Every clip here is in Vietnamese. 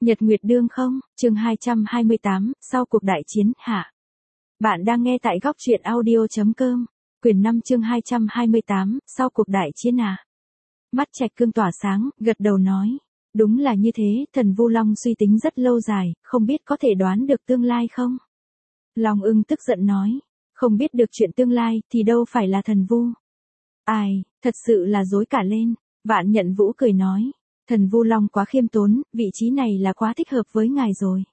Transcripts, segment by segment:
Nhật Nguyệt Đương không, chương 228, sau cuộc đại chiến, hạ. Bạn đang nghe tại góc truyện audio.com, quyển 5 chương 228, sau cuộc đại chiến à. Mắt Trạch Cương tỏa sáng, gật đầu nói. Đúng là như thế, thần Vu Long suy tính rất lâu dài, không biết có thể đoán được tương lai không? Long Ưng tức giận nói, không biết được chuyện tương lai thì đâu phải là thần Vu. Ai, thật sự là dối cả lên. Vạn Nhận Vũ cười nói. Thần Vu Long quá khiêm tốn, vị trí này là quá thích hợp với ngài rồi.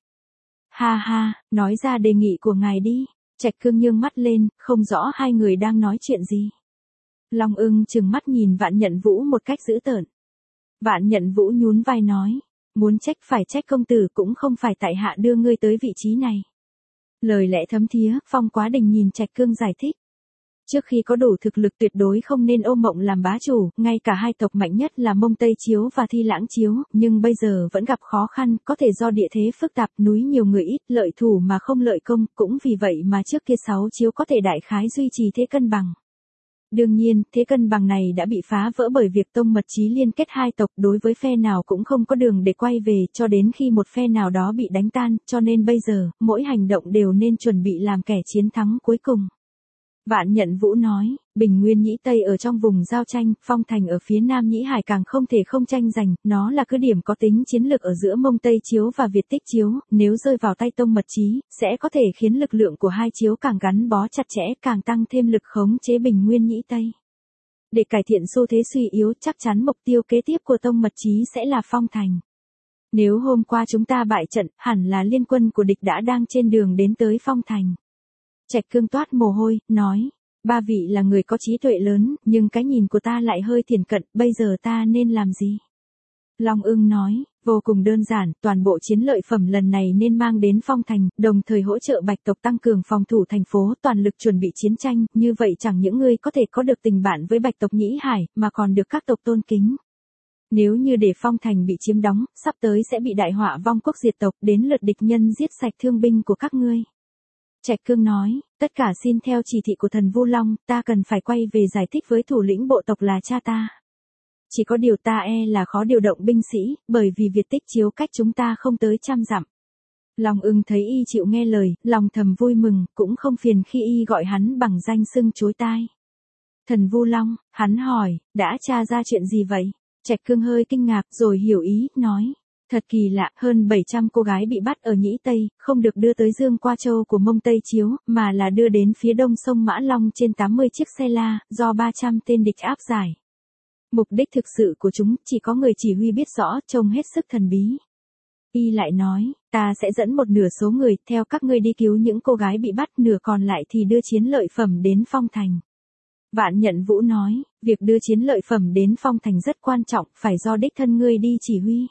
Ha ha, nói ra đề nghị của ngài đi. Trạch Cương nhương mắt lên, không rõ hai người đang nói chuyện gì. Long Ưng trừng mắt nhìn Vạn Nhận Vũ một cách dữ tợn. Vạn Nhận Vũ nhún vai nói, muốn trách phải trách công tử, cũng không phải tại hạ đưa ngươi tới vị trí này. Lời lẽ thấm thía, Phong Quá Đình nhìn Trạch Cương giải thích. Trước khi có đủ thực lực tuyệt đối không nên ôm mộng làm bá chủ, ngay cả hai tộc mạnh nhất là Mông Tây Chiếu và Thi Lãng Chiếu, nhưng bây giờ vẫn gặp khó khăn, có thể do địa thế phức tạp, núi nhiều người ít, lợi thủ mà không lợi công, cũng vì vậy mà trước kia 6 chiếu có thể đại khái duy trì thế cân bằng. Đương nhiên, thế cân bằng này đã bị phá vỡ bởi việc tông mật chí liên kết hai tộc, đối với phe nào cũng không có đường để quay về, cho đến khi một phe nào đó bị đánh tan, cho nên bây giờ, mỗi hành động đều nên chuẩn bị làm kẻ chiến thắng cuối cùng. Vạn Nhận Vũ nói, Bình Nguyên Nhĩ Tây ở trong vùng giao tranh, Phong Thành ở phía Nam Nhĩ Hải càng không thể không tranh giành, nó là cứ điểm có tính chiến lược ở giữa Mông Tây Chiếu và Việt Tích Chiếu, nếu rơi vào tay tông mật chí, sẽ có thể khiến lực lượng của hai chiếu càng gắn bó chặt chẽ, càng tăng thêm lực khống chế Bình Nguyên Nhĩ Tây. Để cải thiện xu thế suy yếu, chắc chắn mục tiêu kế tiếp của tông mật chí sẽ là Phong Thành. Nếu hôm qua chúng ta bại trận, hẳn là liên quân của địch đã đang trên đường đến tới Phong Thành. Trạch Cương toát mồ hôi, nói, ba vị là người có trí tuệ lớn, nhưng cái nhìn của ta lại hơi thiển cận, bây giờ ta nên làm gì? Long Ưng nói, vô cùng đơn giản, toàn bộ chiến lợi phẩm lần này nên mang đến Phong Thành, đồng thời hỗ trợ Bạch tộc tăng cường phòng thủ thành phố, toàn lực chuẩn bị chiến tranh, như vậy chẳng những ngươi có thể có được tình bạn với Bạch tộc Nhĩ Hải, mà còn được các tộc tôn kính. Nếu như để Phong Thành bị chiếm đóng, sắp tới sẽ bị đại họa vong quốc diệt tộc, đến lượt địch nhân giết sạch thương binh của các ngươi. Trạch Cương nói, tất cả xin theo chỉ thị của thần Vu Long, ta cần phải quay về giải thích với thủ lĩnh bộ tộc là cha ta. Chỉ có điều ta là khó điều động binh sĩ, bởi vì Việt Tích Chiếu cách chúng ta không tới 100 dặm. Long Ưng thấy y chịu nghe lời, lòng thầm vui mừng, cũng không phiền khi y gọi hắn bằng danh xưng chối tai. Thần Vu Long, hắn hỏi, đã tra ra chuyện gì vậy? Trạch Cương hơi kinh ngạc rồi hiểu ý, nói. Thật kỳ lạ, hơn 700 cô gái bị bắt ở Nhĩ Tây, không được đưa tới Dương Qua Châu của Mông Tây Chiếu, mà là đưa đến phía đông sông Mã Long trên 80 chiếc xe la, do 300 tên địch áp giải. Mục đích thực sự của chúng, chỉ có người chỉ huy biết rõ, trông hết sức thần bí. Y lại nói, ta sẽ dẫn một nửa số người, theo các ngươi đi cứu những cô gái bị bắt, nửa còn lại thì đưa chiến lợi phẩm đến Phong Thành. Vạn Nhận Vũ nói, việc đưa chiến lợi phẩm đến Phong Thành rất quan trọng, phải do đích thân ngươi đi chỉ huy.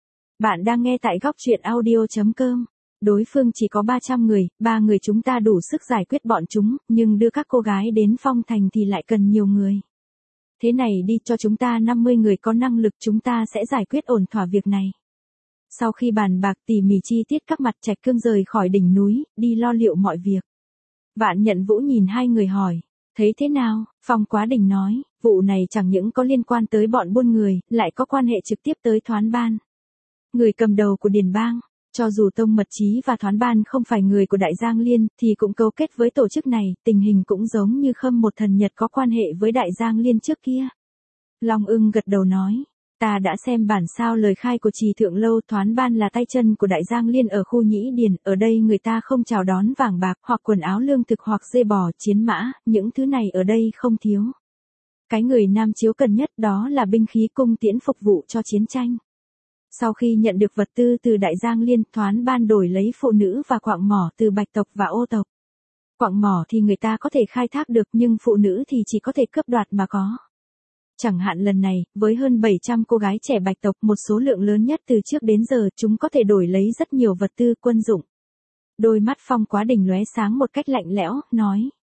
Bạn đang nghe tại góc truyện audio.com. Đối phương chỉ có 300 người, 3 người chúng ta đủ sức giải quyết bọn chúng, nhưng đưa các cô gái đến Phong Thành thì lại cần nhiều người. Thế này đi, cho chúng ta 50 người có năng lực, chúng ta sẽ giải quyết ổn thỏa việc này. Sau khi bàn bạc tỉ mỉ chi tiết các mặt, Trạch Cương rời khỏi đỉnh núi, đi lo liệu mọi việc. Vạn Nhận Vũ nhìn hai người hỏi, thấy thế nào? Phong Quá Đình nói, vụ này chẳng những có liên quan tới bọn buôn người, lại có quan hệ trực tiếp tới Thoán Ban. Người cầm đầu của Điền Bang, cho dù tông mật chí và Thoán Ban không phải người của Đại Giang Liên, thì cũng cấu kết với tổ chức này, tình hình cũng giống như Khâm Một Thần Nhật có quan hệ với Đại Giang Liên trước kia. Long Ưng gật đầu nói, ta đã xem bản sao lời khai của Trì Thượng Lâu, Thoán Ban là tay chân của Đại Giang Liên ở khu Nhĩ Điền, ở đây người ta không chào đón vàng bạc, hoặc quần áo lương thực hoặc dê bò, chiến mã, những thứ này ở đây không thiếu. Cái người Nam Chiếu cần nhất đó là binh khí cung tiễn phục vụ cho chiến tranh. Sau khi nhận được vật tư từ Đại Giang Liên, Thoán Ban đổi lấy phụ nữ và quạng mỏ từ Bạch tộc và Ô tộc. Quạng mỏ thì người ta có thể khai thác được, nhưng phụ nữ thì chỉ có thể cướp đoạt mà có. Chẳng hạn lần này, với hơn 700 cô gái trẻ Bạch tộc, một số lượng lớn nhất từ trước đến giờ, chúng có thể đổi lấy rất nhiều vật tư quân dụng. Đôi mắt Phong Quá Đình lóe sáng một cách lạnh lẽo, nói.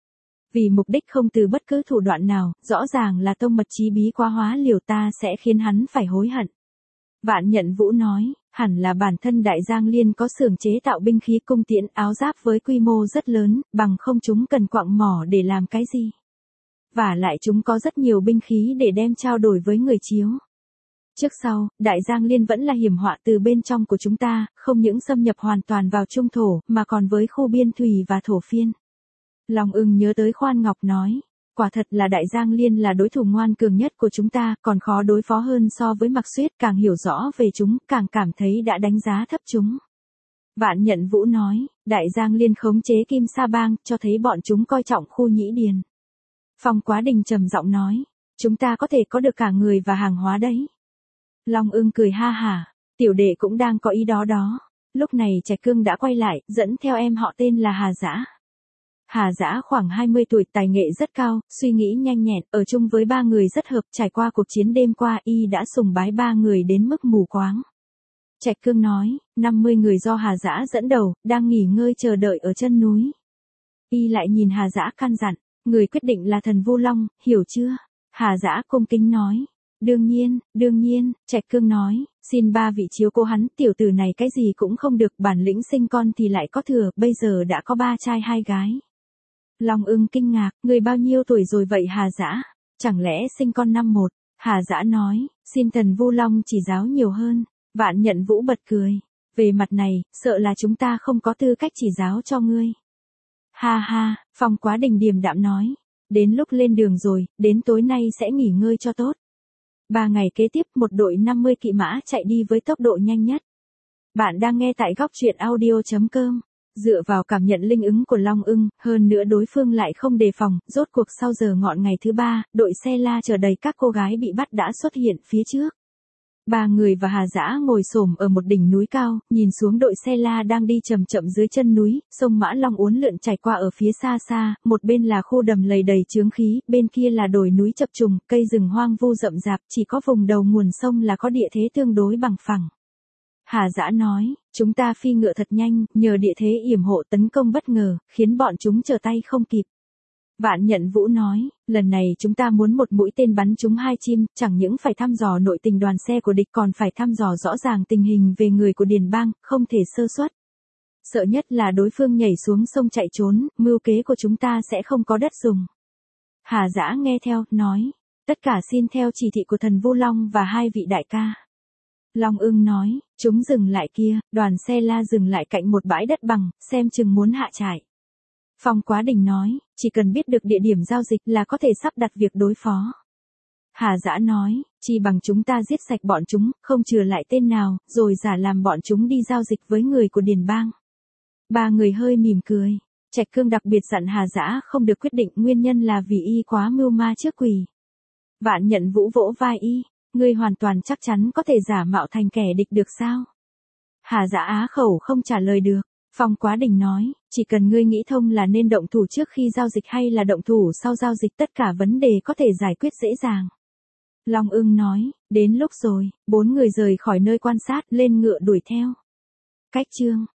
Vì mục đích không từ bất cứ thủ đoạn nào, rõ ràng là tông mật chí bí quá hóa liều, ta sẽ khiến hắn phải hối hận. Vạn Nhận Vũ nói, hẳn là bản thân Đại Giang Liên có xưởng chế tạo binh khí cung tiễn áo giáp với quy mô rất lớn, bằng không chúng cần quạng mỏ để làm cái gì. Và lại chúng có rất nhiều binh khí để đem trao đổi với người Chiếu. Trước sau, Đại Giang Liên vẫn là hiểm họa từ bên trong của chúng ta, không những xâm nhập hoàn toàn vào trung thổ, mà còn với khu biên thủy và thổ phiên. Long Ưng nhớ tới Khoan Ngọc nói, quả thật là Đại Giang Liên là đối thủ ngoan cường nhất của chúng ta, còn khó đối phó hơn so với Mạc Xuyết, càng hiểu rõ về chúng, càng cảm thấy đã đánh giá thấp chúng. Vạn Nhận Vũ nói, Đại Giang Liên khống chế Kim Sa Bang, cho thấy bọn chúng coi trọng khu Nhĩ Điền. Phong Quá Đình trầm giọng nói, chúng ta có thể có được cả người và hàng hóa đấy. Long Ưng cười ha hả, tiểu đệ cũng đang có ý đó đó. Lúc này Trạch Cương đã quay lại, dẫn theo em họ tên là Hà Dã. Hà Dã khoảng 20 tuổi, tài nghệ rất cao, suy nghĩ nhanh nhẹn, ở chung với ba người rất hợp, trải qua cuộc chiến đêm qua y đã sùng bái ba người đến mức mù quáng. Trạch Cương nói, 50 người do Hà Dã dẫn đầu, đang nghỉ ngơi chờ đợi ở chân núi. Y lại nhìn Hà Dã căn dặn, người quyết định là Thần Vu Long, hiểu chưa? Hà Dã cung kính nói, đương nhiên, Trạch Cương nói, xin ba vị chiếu cố hắn, tiểu tử này cái gì cũng không được, bản lĩnh sinh con thì lại có thừa, bây giờ đã có 3 trai 2 gái. Long Ưng kinh ngạc, người bao nhiêu tuổi rồi vậy Hà Dã? Chẳng lẽ sinh con năm 1? Hà Dã nói, xin Thần Vu Long chỉ giáo nhiều hơn. Vạn Nhận Vũ bật cười, về mặt này, sợ là chúng ta không có tư cách chỉ giáo cho ngươi. Ha ha, Phong Quá Đình điềm đạm nói, đến lúc lên đường rồi, đến tối nay sẽ nghỉ ngơi cho tốt. 3 ngày kế tiếp, một đội 50 kỵ mã chạy đi với tốc độ nhanh nhất. Bạn đang nghe tại góc truyện audio.com. Dựa vào cảm nhận linh ứng của Long Ưng, hơn nữa đối phương lại không đề phòng, rốt cuộc sau giờ ngọn ngày thứ 3, đội xe la chở đầy các cô gái bị bắt đã xuất hiện phía trước. 3 người và Hà Dã ngồi xổm ở một đỉnh núi cao, nhìn xuống đội xe la đang đi chậm chậm dưới chân núi, sông Mã Long uốn lượn chảy qua ở phía xa xa, một bên là khu đầm lầy đầy chướng khí, bên kia là đồi núi chập trùng, cây rừng hoang vu rậm rạp, chỉ có vùng đầu nguồn sông là có địa thế tương đối bằng phẳng. Hà Dã nói, chúng ta phi ngựa thật nhanh, nhờ địa thế yểm hộ tấn công bất ngờ, khiến bọn chúng trở tay không kịp. Vạn Nhận Vũ nói, lần này chúng ta muốn một mũi tên bắn trúng 2 chim, chẳng những phải thăm dò nội tình đoàn xe của địch còn phải thăm dò rõ ràng tình hình về người của Điền Bang, không thể sơ suất. Sợ nhất là đối phương nhảy xuống sông chạy trốn, mưu kế của chúng ta sẽ không có đất dùng. Hà Dã nghe theo, nói, tất cả xin theo chỉ thị của Thần Vu Long và 2 vị đại ca. Long Ưng nói, chúng dừng lại kia, đoàn xe la dừng lại cạnh một bãi đất bằng, xem chừng muốn hạ trại. Phong Quá Đình nói, chỉ cần biết được địa điểm giao dịch là có thể sắp đặt việc đối phó. Hà Dã nói, chi bằng chúng ta giết sạch bọn chúng, không chừa lại tên nào, rồi giả làm bọn chúng đi giao dịch với người của Điền Bang. 3 người hơi mỉm cười. Trạch Cương đặc biệt dặn Hà Dã không được quyết định, nguyên nhân là vì y quá mưu ma trước quỷ. Vạn Nhận Vũ vỗ vai y, ngươi hoàn toàn chắc chắn có thể giả mạo thành kẻ địch được sao? Hà Dã á khẩu không trả lời được. Phong Quá Đình nói, chỉ cần ngươi nghĩ thông là nên động thủ trước khi giao dịch hay là động thủ sau giao dịch, tất cả vấn đề có thể giải quyết dễ dàng. Long Ưng nói, đến lúc rồi, 4 người rời khỏi nơi quan sát, lên ngựa đuổi theo. Cách chương